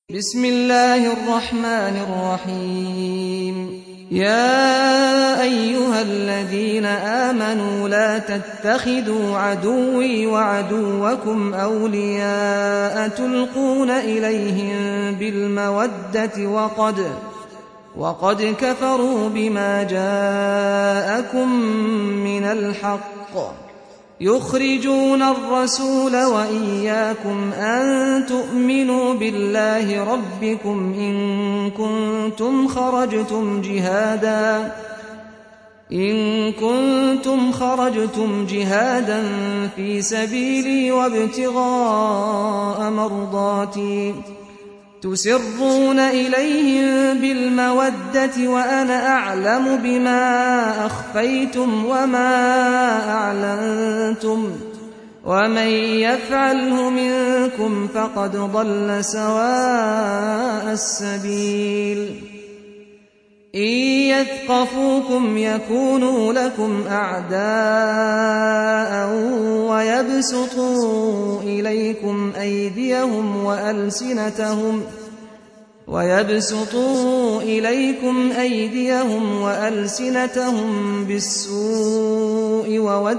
بسم الله الرحمن الرحيم. يا أيها الذين آمنوا لا تتخذوا عدوي وعدوكم أولياء تلقون إليهم بالمودة وقد كفروا بما جاءكم من الحق يخرجون الرسول وإياكم أن تؤمنوا بالله ربكم إن كنتم خرجتم جهادا في سبيلي وابتغاء مرضاتي تسرون إليهم بالمودة وأنا أعلم بما أخفيتم وما أعلنتم ومن يفعله منكم فقد ضل سواء السبيل. إن يثقفوكم يكونوا لكم أعداء ويبسطوا إليكم أيديهم وألسنتهم بالسوء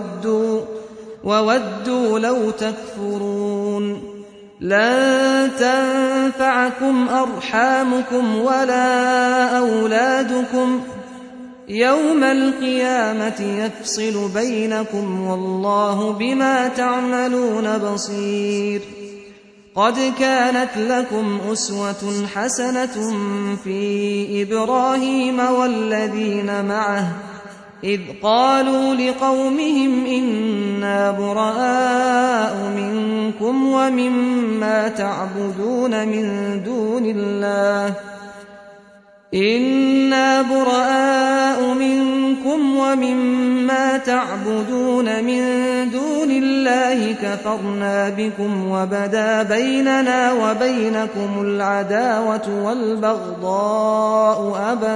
وودوا لو تكفرون. لن تنفعكم أرحامكم ولا أولادكم يوم القيامة يفصل بينكم والله بما تعملون بصير. قد كانت لكم أسوة حسنة في إبراهيم والذين معه إذ قالوا لقومهم إنا براء منكم ومما تعبدون من دون الله كفرنا بكم وبدا بيننا وبينكم العداوة والبغضاء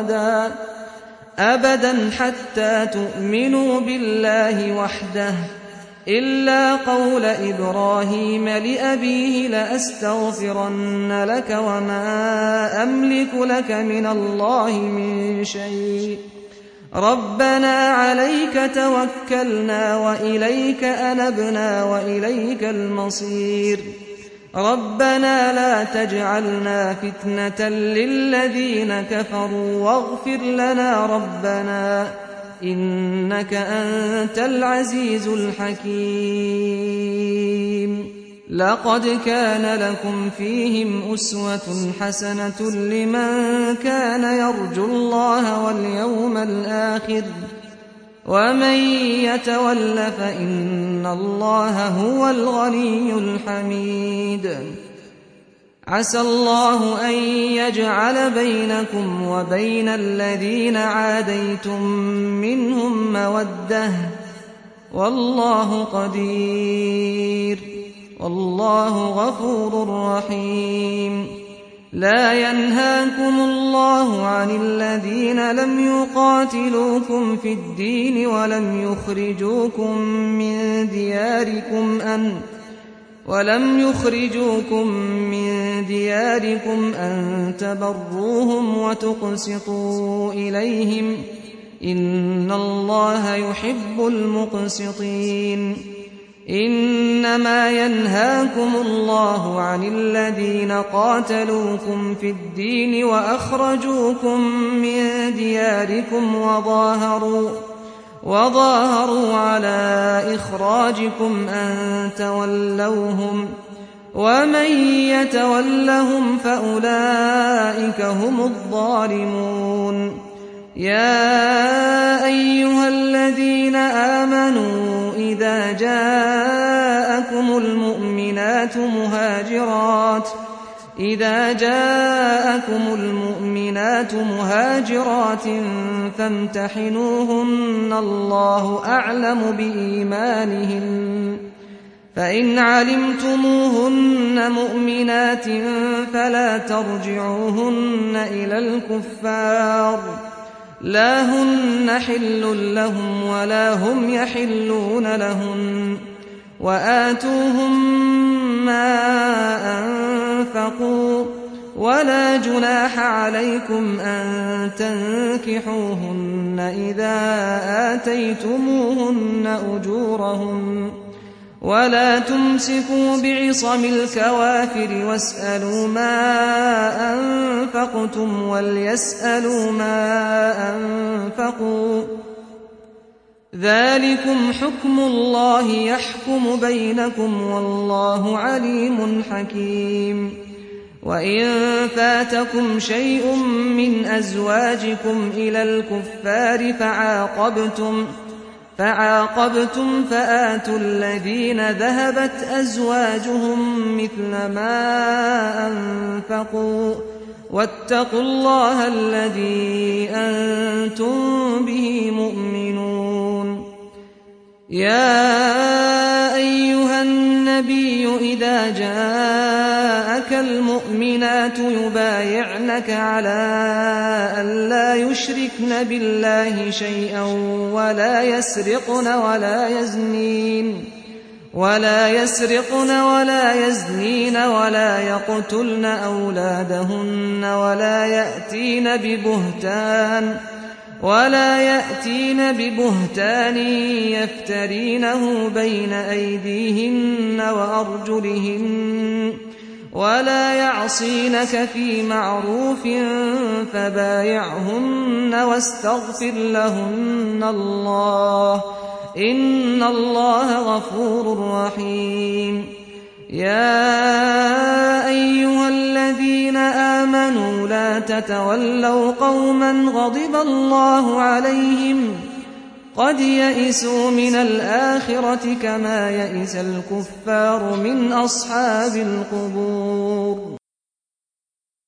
أبدا حتى تؤمنوا بالله وحده إلا قول إبراهيم لأبيه لأستغفرن لك وما أملك لك من الله من شيء ربنا عليك توكلنا وإليك أنبنا وإليك المصير. ربنا لا تجعلنا فتنة للذين كفروا واغفر لنا ربنا إنك أنت العزيز الحكيم. لقد كان لكم فيهم أسوة حسنة لمن كان يرجو الله واليوم الآخر ومن يتول فإن الله هو الغني الحميد. عسى الله أن يجعل بينكم وبين الذين عاديتم منهم مودة والله قدير والله غفور رحيم. لا ينهاكم الله عن الذين لم يقاتلوكم في الدين ولم يخرجوكم من دياركم أن تبروهم وتقسطوا إليهم إن الله يحب المقسطين. إنما ينهاكم الله عن الذين قاتلوكم في الدين وأخرجوكم من دياركم وظاهروا على إخراجكم أن تولوهم ومن يتولهم فأولئك هم الظالمون. يا أيها الذين آمنوا إذا جاءكم المؤمنات مهاجرات فامتحنوهن الله أعلم بإيمانهن فإن علمتموهن مؤمنات فلا ترجعوهن إلى الكفار لا هن حل لهم ولا هم يحلون لهن وآتوهم ما أنفقوا ولا جناح عليكم أن تنكحوهن إذا آتيتموهن أجورهن ولا تمسكوا بعصم الكوافر واسألوا ما أنفقتم وليسألوا ما أنفقوا ذلكم حكم الله يحكم بينكم والله عليم حكيم وإن فاتكم شيء من أزواجكم إلى الكفار فعاقبتم فآتوا الذين ذهبت أزواجهم مثل ما أنفقوا واتقوا الله الذي أنتم به مؤمنون يا أيها النبي إذا جاءك المؤمنات يبايعنك على أن لا يشركن بالله شيئا ولا يسرقن ولا يزنين ولا يقتلن أولادهن ولا يأتين ببهتان يفترينه بين أيديهن وأرجلهن ولا يعصينك في معروف فبايعهن واستغفر لهن الله إن الله غفور رحيم يا أيها الذين آمنوا لا تتولوا قوما غضب الله عليهم قد يئسوا من الآخرة كما يئس الكفار من أصحاب القبور